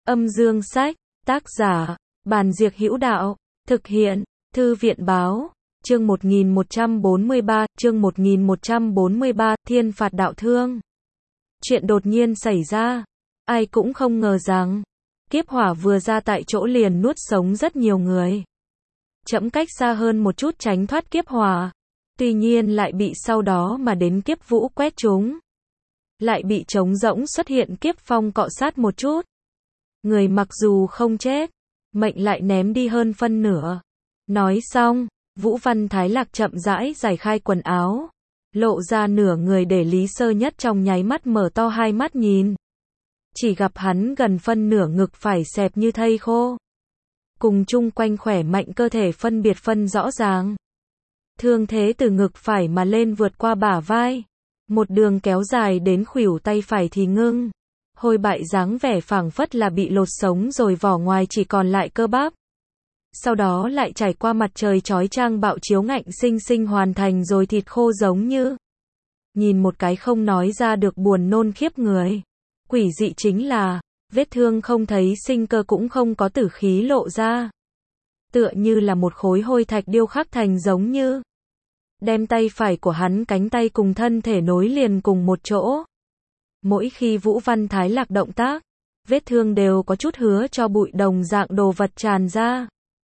Âm dương sách, tác giả, Bàn Diệc Hữu Đạo, thực hiện, Thư viện Báo, chương 1143, Thiên phạt đạo thương. Chuyện đột nhiên xảy ra, ai cũng không ngờ rằng, kiếp hỏa vừa ra tại chỗ liền nuốt sống rất nhiều người. Trẫm cách xa hơn một chút tránh thoát kiếp hỏa, tuy nhiên lại bị sau đó mà đến kiếp vũ quét trúng. Lại bị trống rỗng xuất hiện kiếp phong cọ sát một chút. Người mặc dù không chết, mệnh lại ném đi hơn phân nửa. Nói xong, Vũ Văn Thái Lạc chậm rãi giải khai quần áo, lộ ra nửa người để Lý Sơ Nhất trong nháy mắt mở to hai mắt nhìn. Chỉ gặp hắn gần phân nửa ngực phải xẹp như thây khô. Cùng chung quanh khỏe mạnh cơ thể phân biệt phân rõ ràng. Thương thế từ ngực phải mà lên vượt qua bả vai. Một đường kéo dài đến khuỷu tay phải thì ngưng. Hôi bại dáng vẻ phảng phất là bị lột sống rồi vỏ ngoài chỉ còn lại cơ bắp. Sau đó lại trải qua mặt trời chói chang bạo chiếu ngạnh sinh sinh hoàn thành rồi thịt khô giống như. Nhìn một cái không nói ra được buồn nôn khiếp người. Quỷ dị chính là, vết thương không thấy sinh cơ cũng không có tử khí lộ ra. Tựa như là một khối hôi thạch điêu khắc thành giống như. Đem tay phải của hắn cánh tay cùng thân thể nối liền cùng một chỗ. Mỗi khi Vũ Văn Thái Lạc động tác, vết thương đều có chút hứa cho bụi đồng dạng đồ vật tràn ra.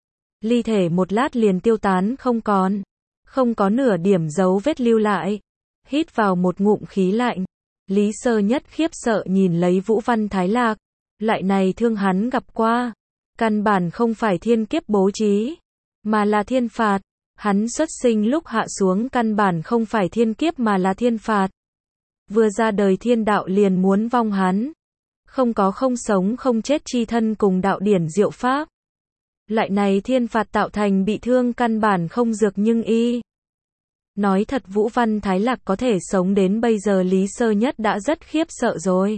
Ly thể một lát liền tiêu tán không còn. Không có nửa điểm dấu vết lưu lại. Hít vào một ngụm khí lạnh. Lý Sơ Nhất khiếp sợ nhìn lấy Vũ Văn Thái Lạc. Loại này thương hắn gặp qua. Căn bản không phải thiên kiếp bố trí. Mà là thiên phạt. Hắn xuất sinh lúc hạ xuống căn bản không phải thiên kiếp mà là thiên phạt. Vừa ra đời thiên đạo liền muốn vong hắn. Không có không sống không chết chi thân cùng đạo điển diệu pháp. Loại này thiên phạt tạo thành bị thương căn bản không dược nhưng y. Nói thật Vũ Văn Thái Lạc có thể sống đến bây giờ Lý Sơ Nhất đã rất khiếp sợ rồi.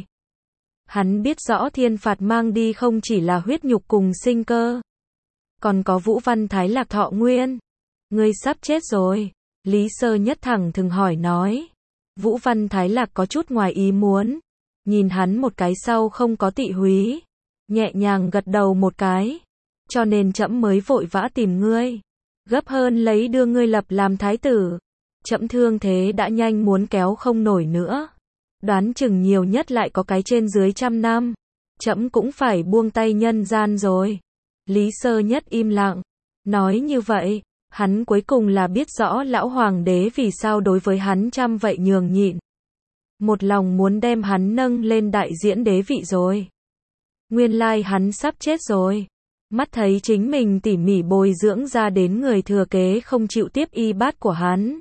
Hắn biết rõ thiên phạt mang đi không chỉ là huyết nhục cùng sinh cơ. Còn có Vũ Văn Thái Lạc thọ nguyên. Ngươi sắp chết rồi. Lý Sơ Nhất thẳng thừng hỏi nói. Vũ Văn Thái Lạc có chút ngoài ý muốn. Nhìn hắn một cái sau không có tị húy. Nhẹ nhàng gật đầu một cái. Cho nên trẫm mới vội vã tìm ngươi. Gấp hơn lấy đưa ngươi lập làm thái tử. Trẫm thương thế đã nhanh muốn kéo không nổi nữa. Đoán chừng nhiều nhất lại có cái trên dưới 100 năm. Trẫm cũng phải buông tay nhân gian rồi. Lý Sơ Nhất im lặng. Nói như vậy. Hắn cuối cùng là biết rõ lão hoàng đế vì sao đối với hắn chăm vậy nhường nhịn. Một lòng muốn đem hắn nâng lên đại diễn đế vị rồi. Nguyên lai hắn sắp chết rồi. Mắt thấy chính mình tỉ mỉ bồi dưỡng ra đến người thừa kế không chịu tiếp y bát của hắn.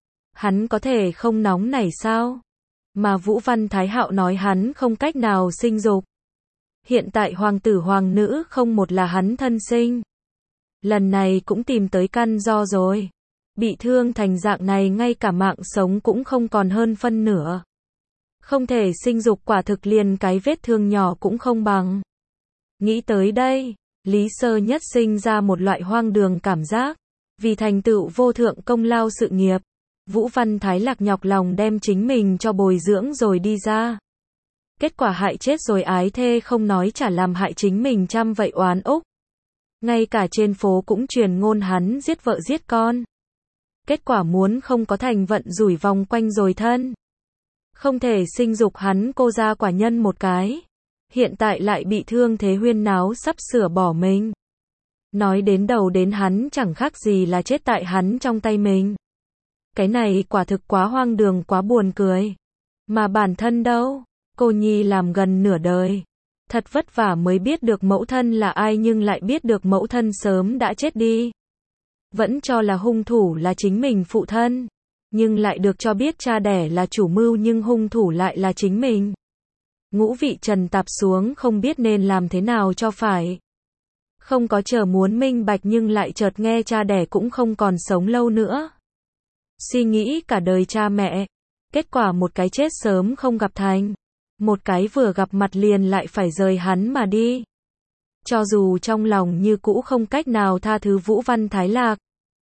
Hắn có thể không nóng nảy sao? Mà Vũ Văn Thái Hạo nói hắn không cách nào sinh dục. Hiện tại hoàng tử hoàng nữ không một là hắn thân sinh. Lần này cũng tìm tới căn do rồi. Bị thương thành dạng này ngay cả mạng sống cũng không còn hơn phân nửa. Không thể sinh dục quả thực liền cái vết thương nhỏ cũng không bằng. Nghĩ tới đây, Lý Sơ Nhất sinh ra một loại hoang đường cảm giác. Vì thành tựu vô thượng công lao sự nghiệp, Vũ Văn Thái Lạc nhọc lòng đem chính mình cho bồi dưỡng rồi đi ra. Kết quả hại chết rồi ái thê không nói chả làm hại chính mình trăm vậy oán úc. Ngay cả trên phố cũng truyền ngôn hắn giết vợ giết con. Kết quả muốn không có thành vận rủi vòng quanh rồi thân. Không thể sinh dục hắn cô ra quả nhân một cái. Hiện tại lại bị thương thế huyên náo sắp sửa bỏ mình. Nói đến đầu đến hắn chẳng khác gì là chết tại hắn trong tay mình. Cái này quả thực quá hoang đường quá buồn cười. Mà bản thân đâu, cô nhi làm gần nửa đời. Thật vất vả mới biết được mẫu thân là ai nhưng lại biết được mẫu thân sớm đã chết đi. Vẫn cho là hung thủ là chính mình phụ thân. Nhưng lại được cho biết cha đẻ là chủ mưu nhưng hung thủ lại là chính mình. Ngũ vị trần tạp xuống không biết nên làm thế nào cho phải. Không có chờ muốn minh bạch nhưng lại chợt nghe cha đẻ cũng không còn sống lâu nữa. Suy nghĩ cả đời cha mẹ. Kết quả một cái chết sớm không gặp thành. Một cái vừa gặp mặt liền lại phải rời hắn mà đi. Cho dù trong lòng như cũ không cách nào tha thứ Vũ Văn Thái Lạc.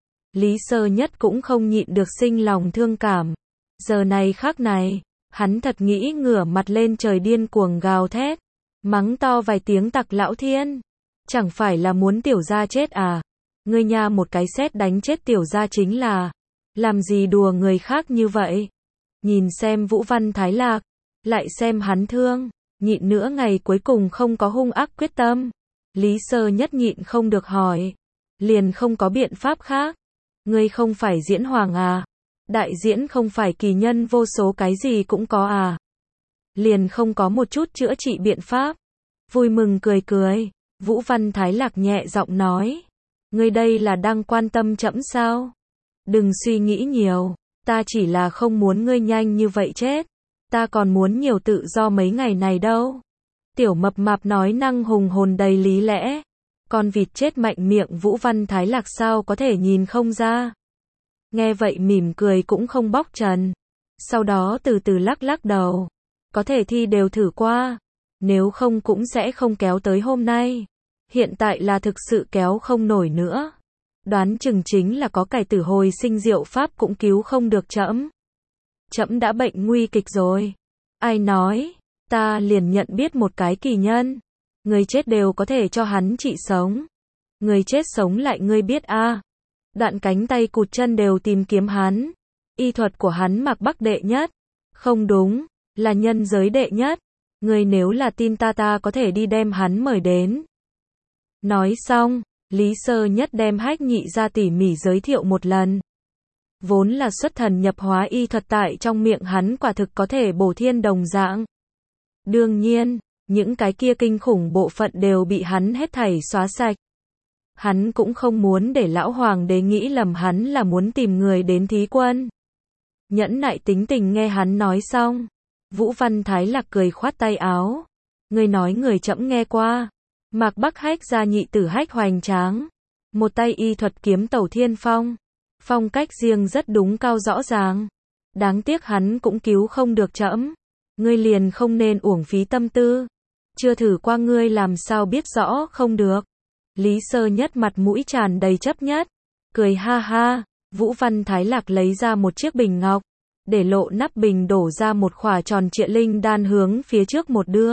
Lý Sơ Nhất cũng không nhịn được sinh lòng thương cảm. Giờ này khắc này, hắn thật nghĩ ngửa mặt lên trời điên cuồng gào thét. mắng to vài tiếng Tặc Lão Thiên. Chẳng phải là muốn tiểu gia chết à? Ngươi nha một cái sét đánh chết tiểu gia chính là. Làm gì đùa người khác như vậy? Nhìn xem Vũ Văn Thái Lạc, lại xem hắn thương, nhịn nữa ngày cuối cùng không có hung ác quyết tâm. Lý Sơ Nhất nhịn không được hỏi, liền không có biện pháp khác. Ngươi không phải diễn hoàng à? Đại diễn không phải kỳ nhân vô số cái gì cũng có à? Liền không có một chút chữa trị biện pháp. Vui mừng cười cười, Vũ Văn Thái Lạc nhẹ giọng nói, ngươi đây là đang quan tâm trẫm sao? Đừng suy nghĩ nhiều, ta chỉ là không muốn ngươi nhanh như vậy chết. Ta còn muốn nhiều tự do mấy ngày này đâu. Tiểu Mập Mạp nói năng hùng hồn đầy lý lẽ. Con vịt chết mạnh miệng Vũ Văn Thái Lạc sao có thể nhìn không ra. Nghe vậy mỉm cười cũng không bóc trần. Sau đó từ từ lắc lắc đầu. Có thể thi đều thử qua. Nếu không cũng sẽ không kéo tới hôm nay. Hiện tại là thực sự kéo không nổi nữa. Đoán chừng chính là có cải tử hồi sinh diệu pháp cũng cứu không được trẫm. Trẫm đã bệnh nguy kịch rồi. Ai nói, ta liền nhận biết một cái kỳ nhân. Người chết đều có thể cho hắn trị sống. Người chết sống lại ngươi biết a? Đoạn cánh tay cụt chân đều tìm kiếm hắn. Y thuật của hắn Mạc Bắc đệ nhất. Không đúng, là nhân giới đệ nhất. Ngươi nếu là tin ta có thể đi đem hắn mời đến. Nói xong, Lý Sơ Nhất đem Hách Nhị ra tỉ mỉ giới thiệu một lần. Vốn là xuất thần nhập hóa y thuật tại trong miệng hắn quả thực có thể bổ thiên đồng dạng. Đương nhiên, những cái kia kinh khủng bộ phận đều bị hắn hết thảy xóa sạch. Hắn cũng không muốn để lão hoàng đế nghĩ lầm hắn là muốn tìm người đến thí quân. Nhẫn nại tính tình nghe hắn nói xong, Vũ Văn Thái Lạc cười khoát tay áo. Ngươi nói người trẫm nghe qua. Mạc Bắc Hách gia nhị tử Hách Hoành Tráng, một tay y thuật kiếm tẩu thiên phong. Phong cách riêng rất đúng cao rõ ràng. Đáng tiếc hắn cũng cứu không được trẫm. Ngươi liền không nên uổng phí tâm tư. Chưa thử qua ngươi làm sao biết rõ không được. Lý Sơ Nhất mặt mũi tràn đầy chấp nhất. Cười ha ha. Vũ Văn Thái Lạc lấy ra một chiếc bình ngọc. Để lộ nắp bình đổ ra một khỏa tròn trịa linh đan hướng phía trước một đưa.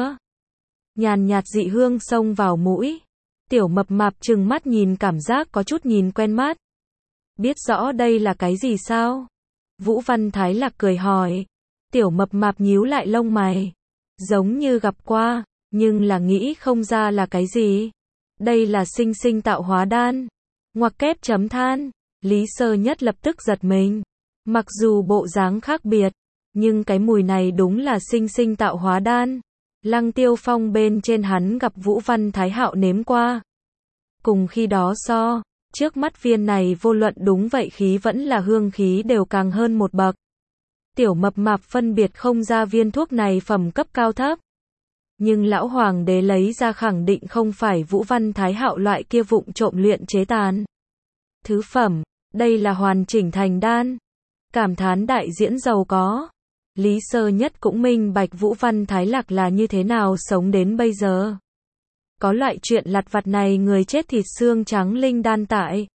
Nhàn nhạt dị hương xông vào mũi. Tiểu Mập Mạp trừng mắt nhìn cảm giác có chút nhìn quen mắt. Biết rõ đây là cái gì sao? Vũ Văn Thái Lạc cười hỏi. Tiểu Mập Mạp nhíu lại lông mày. Giống như gặp qua, nhưng là nghĩ không ra là cái gì. Đây là sinh sinh tạo hóa đan. Ngoặc kép chấm than. Lý Sơ Nhất lập tức giật mình. Mặc dù bộ dáng khác biệt, nhưng cái mùi này đúng là sinh sinh tạo hóa đan. Lăng Tiêu Phong bên trên hắn gặp Vũ Văn Thái Hạo nếm qua. Cùng khi đó so, trước mắt viên này vô luận đúng vậy khí vẫn là hương khí đều càng hơn một bậc. Tiểu Mập Mạp phân biệt không ra viên thuốc này phẩm cấp cao thấp. Nhưng lão hoàng đế lấy ra khẳng định không phải Vũ Văn Thái Hạo loại kia vụng trộm luyện chế tàn. Thứ phẩm, đây là hoàn chỉnh thành đan. Cảm thán đại diễn giàu có. Lý Sơ Nhất cũng minh bạch Vũ Văn Thái Lạc là như thế nào sống đến bây giờ. Có loại chuyện lặt vặt này người chết thịt xương trắng linh đan tại.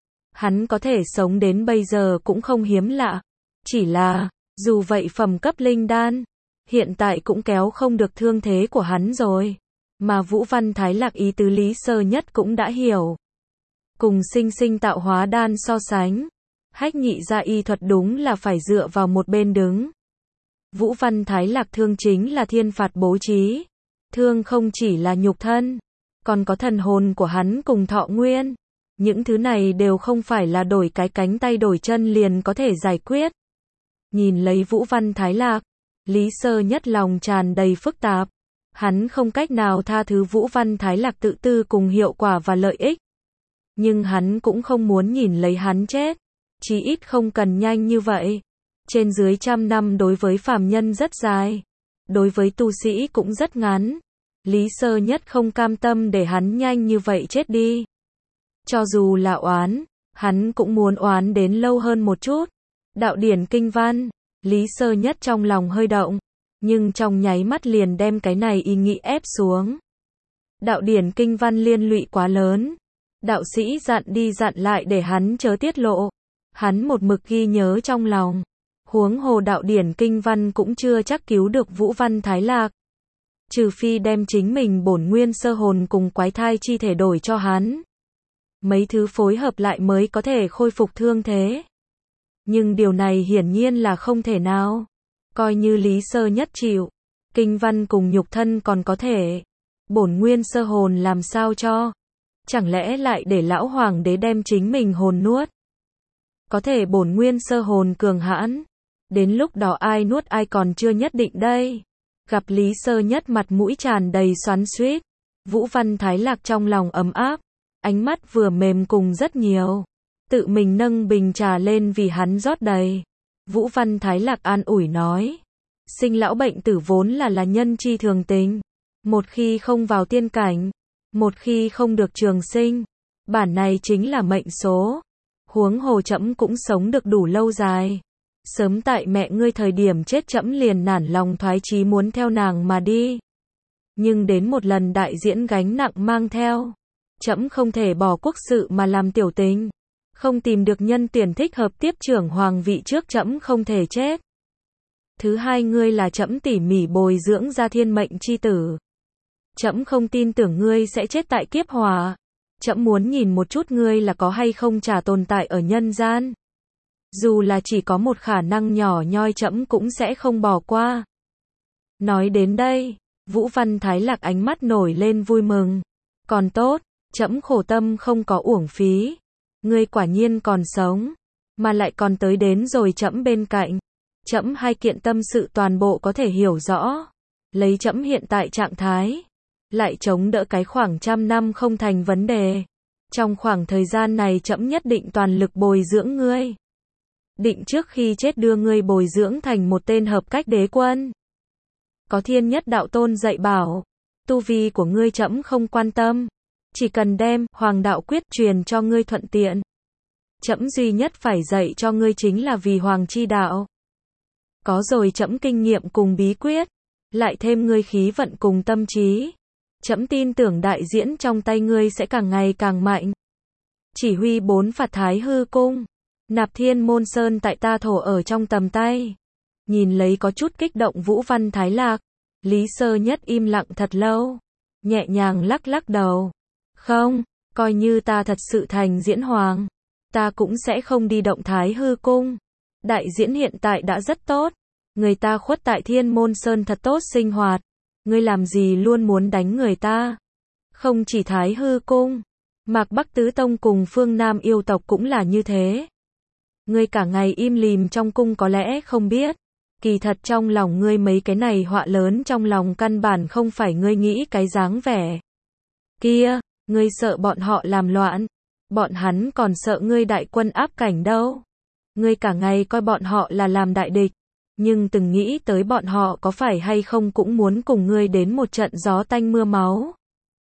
Hắn có thể sống đến bây giờ cũng không hiếm lạ. Chỉ là, dù vậy phẩm cấp linh đan, hiện tại cũng kéo không được thương thế của hắn rồi. Mà Vũ Văn Thái Lạc ý tứ Lý Sơ Nhất cũng đã hiểu. Cùng sinh sinh tạo hóa đan so sánh, Hách Nhị gia y thuật đúng là phải dựa vào một bên đứng. Vũ Văn Thái Lạc thương chính là thiên phạt bố trí. Thương không chỉ là nhục thân, còn có thần hồn của hắn cùng thọ nguyên. Những thứ này đều không phải là đổi cái cánh tay đổi chân liền có thể giải quyết. Nhìn lấy Vũ Văn Thái Lạc, Lý Sơ Nhất lòng tràn đầy phức tạp. Hắn không cách nào tha thứ Vũ Văn Thái Lạc tự tư cùng hiệu quả và lợi ích. Nhưng hắn cũng không muốn nhìn lấy hắn chết. Chí ít không cần nhanh như vậy. Trên dưới 100 năm đối với phàm nhân rất dài. Đối với tu sĩ cũng rất ngắn. Lý Sơ Nhất không cam tâm để hắn nhanh như vậy chết đi. Cho dù là oán, hắn cũng muốn oán đến lâu hơn một chút. Đạo điển kinh văn, Lý Sơ Nhất trong lòng hơi động, nhưng trong nháy mắt liền đem cái này ý nghĩ ép xuống. Đạo điển kinh văn liên lụy quá lớn. Đạo sĩ dặn đi dặn lại để hắn chớ tiết lộ. Hắn một mực ghi nhớ trong lòng. Huống hồ đạo điển kinh văn cũng chưa chắc cứu được Vũ Văn Thái Lạc. Trừ phi đem chính mình bổn nguyên sơ hồn cùng quái thai chi thể đổi cho hắn. Mấy thứ phối hợp lại mới có thể khôi phục thương thế. Nhưng điều này hiển nhiên là không thể nào. Coi như Lý Sơ Nhất chịu, kinh văn cùng nhục thân còn có thể. Bổn nguyên sơ hồn làm sao cho? Chẳng lẽ lại để lão hoàng đế đem chính mình hồn nuốt? Có thể bổn nguyên sơ hồn cường hãn. Đến lúc đó ai nuốt ai còn chưa nhất định đây. Gặp Lý Sơ Nhất mặt mũi tràn đầy xoắn xuýt, Vũ Văn Thái Lạc trong lòng ấm áp, ánh mắt vừa mềm cùng rất nhiều. Tự mình nâng bình trà lên vì hắn rót đầy. Vũ Văn Thái Lạc an ủi nói, sinh lão bệnh tử vốn là nhân chi thường tình. Một khi không vào tiên cảnh, một khi không được trường sinh, bản này chính là mệnh số. Huống hồ trẫm cũng sống được đủ lâu dài. Sớm tại mẹ ngươi thời điểm chết trẫm liền nản lòng thoái chí muốn theo nàng mà đi. Nhưng đến một lần đại diễn gánh nặng mang theo, trẫm không thể bỏ quốc sự mà làm tiểu tình. Không tìm được nhân tuyển thích hợp tiếp trưởng hoàng vị trước trẫm không thể chết. Thứ hai, ngươi là trẫm tỉ mỉ bồi dưỡng ra thiên mệnh chi tử. Trẫm không tin tưởng ngươi sẽ chết tại kiếp hỏa. Trẫm muốn nhìn một chút ngươi là có hay không trả tồn tại ở nhân gian. Dù là chỉ có một khả năng nhỏ nhoi trẫm cũng sẽ không bỏ qua. Nói đến đây, Vũ Văn Thái Lạc ánh mắt nổi lên vui mừng. Còn tốt, trẫm khổ tâm không có uổng phí. Ngươi quả nhiên còn sống, mà lại còn tới đến rồi trẫm bên cạnh. Trẫm hai kiện tâm sự toàn bộ có thể hiểu rõ. Lấy trẫm hiện tại trạng thái, lại chống đỡ cái khoảng 100 năm không thành vấn đề. Trong khoảng thời gian này trẫm nhất định toàn lực bồi dưỡng ngươi. Định trước khi chết đưa ngươi bồi dưỡng thành một tên hợp cách đế quân. Có thiên nhất đạo tôn dạy bảo, tu vi của ngươi trẫm không quan tâm, chỉ cần đem hoàng đạo quyết truyền cho ngươi thuận tiện. Trẫm duy nhất phải dạy cho ngươi chính là vì hoàng chi đạo. Có rồi trẫm kinh nghiệm cùng bí quyết, lại thêm ngươi khí vận cùng tâm trí, trẫm tin tưởng đại diễn trong tay ngươi sẽ càng ngày càng mạnh. Chỉ huy 4 phạt Thái Hư cung, Nạp Thiên Môn Sơn tại ta thổ ở trong tầm tay. Nhìn lấy có chút kích động Vũ Văn Thái Lạc, Lý Sơ Nhất im lặng thật lâu, nhẹ nhàng lắc lắc đầu. Không, coi như ta thật sự thành diễn hoàng, ta cũng sẽ không đi động Thái Hư cung. Đại diễn hiện tại đã rất tốt, người ta khuất tại Thiên Môn Sơn thật tốt sinh hoạt. Ngươi làm gì luôn muốn đánh người ta? Không chỉ Thái Hư cung, Mạc Bắc Tứ Tông cùng phương Nam yêu tộc cũng là như thế. Ngươi cả ngày im lìm trong cung có lẽ không biết, kỳ thật trong lòng ngươi mấy cái này họa lớn trong lòng căn bản không phải ngươi nghĩ cái dáng vẻ kia. Ngươi sợ bọn họ làm loạn, bọn hắn còn sợ ngươi đại quân áp cảnh đâu. Ngươi cả ngày coi bọn họ là làm đại địch, nhưng từng nghĩ tới bọn họ có phải hay không cũng muốn cùng ngươi đến một trận gió tanh mưa máu.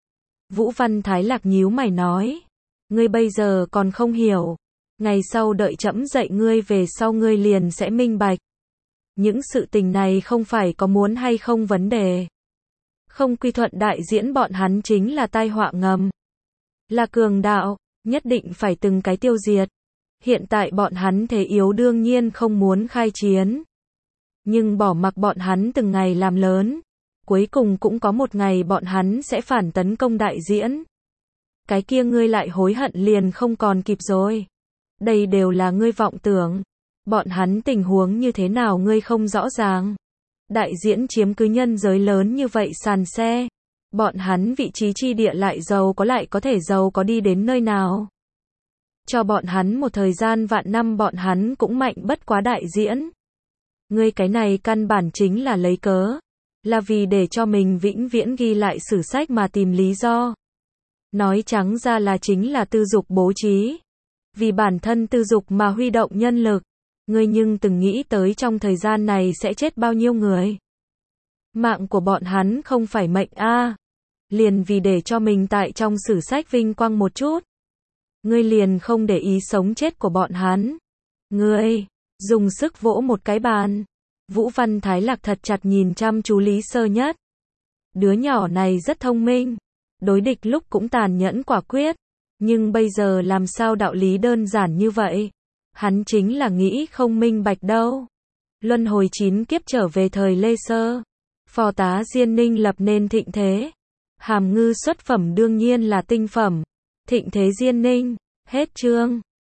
Vũ Văn Thái Lạc nhíu mày nói, ngươi bây giờ còn không hiểu, ngày sau đợi trẫm dạy ngươi về sau ngươi liền sẽ minh bạch. Những sự tình này không phải có muốn hay không vấn đề. Không quy thuận đại diễn bọn hắn chính là tai họa ngầm. Là cường đạo, nhất định phải từng cái tiêu diệt. Hiện tại bọn hắn thế yếu đương nhiên không muốn khai chiến. Nhưng bỏ mặc bọn hắn từng ngày làm lớn, cuối cùng cũng có một ngày bọn hắn sẽ phản tấn công đại diễn. Cái kia ngươi lại hối hận liền không còn kịp rồi. Đây đều là ngươi vọng tưởng. Bọn hắn tình huống như thế nào ngươi không rõ ràng. Đại diễn chiếm cứ nhân giới lớn như vậy sàn xe. Bọn hắn vị trí chi địa lại giàu có thể giàu có đi đến nơi nào. Cho bọn hắn một thời gian vạn năm bọn hắn cũng mạnh bất quá đại diễn. Ngươi cái này căn bản chính là lấy cớ. Là vì để cho mình vĩnh viễn ghi lại sử sách mà tìm lý do. Nói trắng ra là chính là tư dục bố trí. Vì bản thân tư dục mà huy động nhân lực. Ngươi nhưng từng nghĩ tới trong thời gian này sẽ chết bao nhiêu người. Mạng của bọn hắn không phải mệnh a, liền vì để cho mình tại trong sử sách vinh quang một chút. Ngươi liền không để ý sống chết của bọn hắn. Ngươi, dùng sức vỗ một cái bàn. Vũ Văn Thái Lạc thật chặt nhìn chăm chú Lý Sơ Nhất. Đứa nhỏ này rất thông minh, đối địch lúc cũng tàn nhẫn quả quyết, nhưng bây giờ làm sao đạo lý đơn giản như vậy? Hắn chính là nghĩ không minh bạch đâu. Luân hồi 9 kiếp trở về thời Lê Sơ, Phò tá Diên Ninh lập nên thịnh thế. Hàm ngư xuất phẩm đương nhiên là tinh phẩm. Thịnh thế Diên Ninh. Hết chương.